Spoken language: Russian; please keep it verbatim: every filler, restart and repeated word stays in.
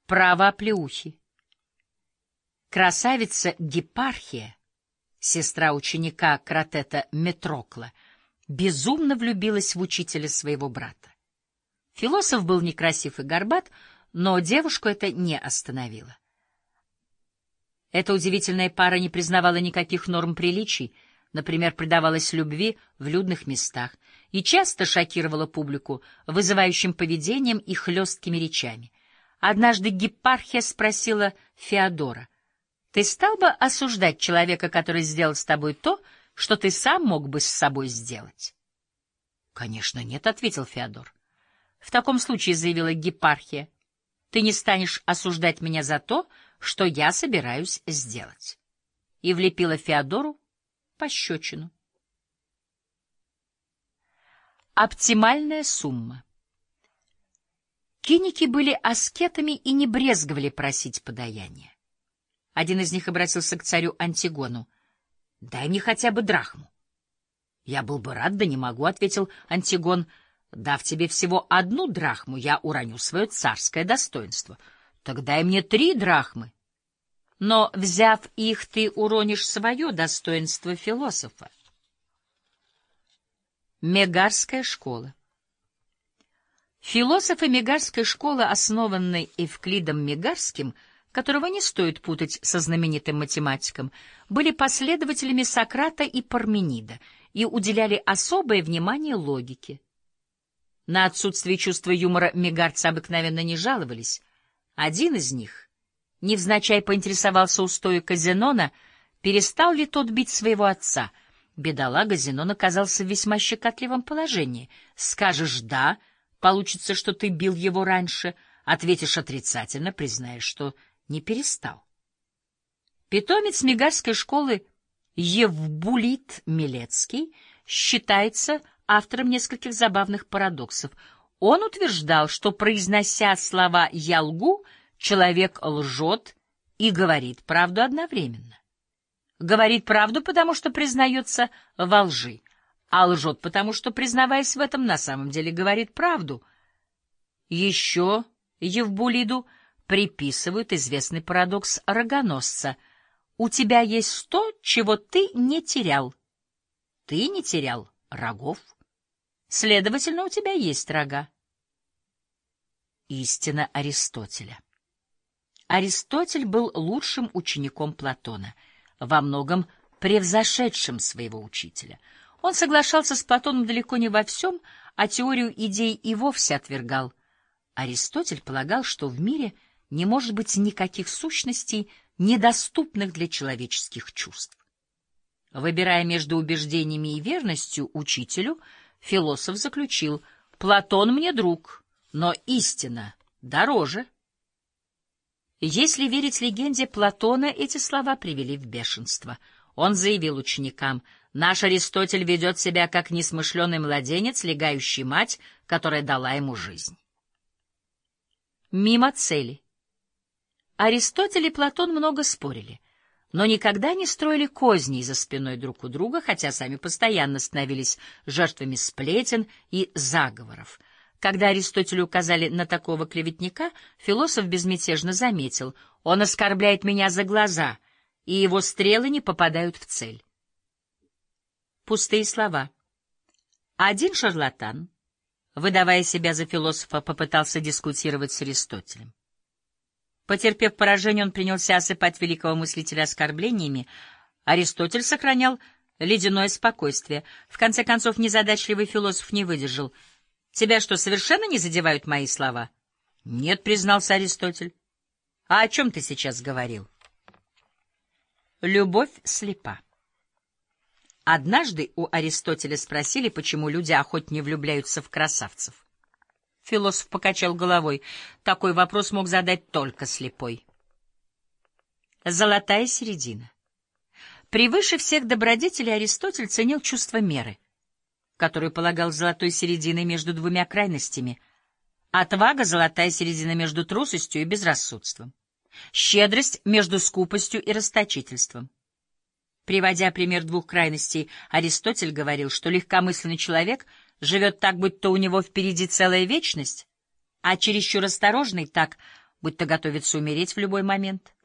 Право оплеухи. Красавица Гипархия, сестра ученика Кратета Метрокла, безумно влюбилась в учителя своего брата. Философ был некрасив и горбат, но девушку это не остановило. Эта удивительная пара не признавала никаких норм приличий, например, предавалась любви в людных местах и часто шокировала публику вызывающим поведением и хлесткими речами. Однажды Гипархия спросила Феодора: «Ты стал бы осуждать человека, который сделал с тобой то, что ты сам мог бы с собой сделать?» «Конечно нет», — ответил Феодор. «В таком случае, — заявила Гипархия, — ты не станешь осуждать меня за то, что я собираюсь сделать». И влепила Феодору пощечину. Оптимальная сумма. Киники были аскетами и не брезговали просить подаяния. Один из них обратился к царю Антигону: «Дай мне хотя бы драхму». «Я был бы рад, да не могу», — ответил Антигон. «Дав тебе всего одну драхму, я уроню свое царское достоинство. Так дай мне три драхмы». «Но, взяв их, ты уронишь свое достоинство философа». Мегарская школа. Философы Мегарской школы, основанной Эвклидом Мегарским, которого не стоит путать со знаменитым математиком, были последователями Сократа и Парменида и уделяли особое внимание логике. На отсутствие чувства юмора мегарцы обыкновенно не жаловались. Один из них невзначай поинтересовался у стоика Зенона, перестал ли тот бить своего отца. Бедолага Зенон оказался в весьма щекотливом положении. Скажешь «да», получится, что ты бил его раньше, ответишь отрицательно, признаешь, что не перестал. Питомец Мегарской школы Евбулит Милецкий считается автором нескольких забавных парадоксов. Он утверждал, что, произнося слова «я лгу», человек лжет и говорит правду одновременно. Говорит правду, потому что признается во лжи, а лжет, потому что, признаваясь в этом, на самом деле говорит правду. Еще Евбулиду приписывают известный парадокс рогоносца: «У тебя есть то, чего ты не терял. Ты не терял рогов. Следовательно, у тебя есть рога». Истина Аристотеля. Аристотель был лучшим учеником Платона, во многом превзошедшим своего учителя. Он соглашался с Платоном далеко не во всем, а теорию идей и вовсе отвергал. Аристотель полагал, что в мире не может быть никаких сущностей, недоступных для человеческих чувств. Выбирая между убеждениями и верностью учителю, философ заключил: «Платон мне друг, но истина дороже». Если верить легенде Платона, эти слова привели в бешенство. Он заявил ученикам: «Наш Аристотель ведет себя как несмышленый младенец, лигающий мать, которая дала ему жизнь». Мимо цели. Аристотель и Платон много спорили, но никогда не строили козней за спиной друг у друга, хотя сами постоянно становились жертвами сплетен и заговоров. Когда Аристотелю указали на такого клеветника, философ безмятежно заметил: «Он оскорбляет меня за глаза, и его стрелы не попадают в цель». Пустые слова. Один шарлатан, выдавая себя за философа, попытался дискутировать с Аристотелем. Потерпев поражение, он принялся осыпать великого мыслителя оскорблениями. Аристотель сохранял ледяное спокойствие. В конце концов, незадачливый философ не выдержал. «Тебя что, совершенно не задевают мои слова?» «Нет», — признался Аристотель. «А о чем ты сейчас говорил?» Любовь слепа. Однажды у Аристотеля спросили, почему люди охотнее влюбляются в красавцев. Философ покачал головой. Такой вопрос мог задать только слепой. Золотая середина. Превыше всех добродетелей Аристотель ценил чувство меры, которую полагал золотой серединой между двумя крайностями. Отвага — золотая середина между трусостью и безрассудством. Щедрость — между скупостью и расточительством. Приводя пример двух крайностей, Аристотель говорил, что легкомысленный человек живет так, будто у него впереди целая вечность, а чересчур осторожный так, будто готовится умереть в любой момент.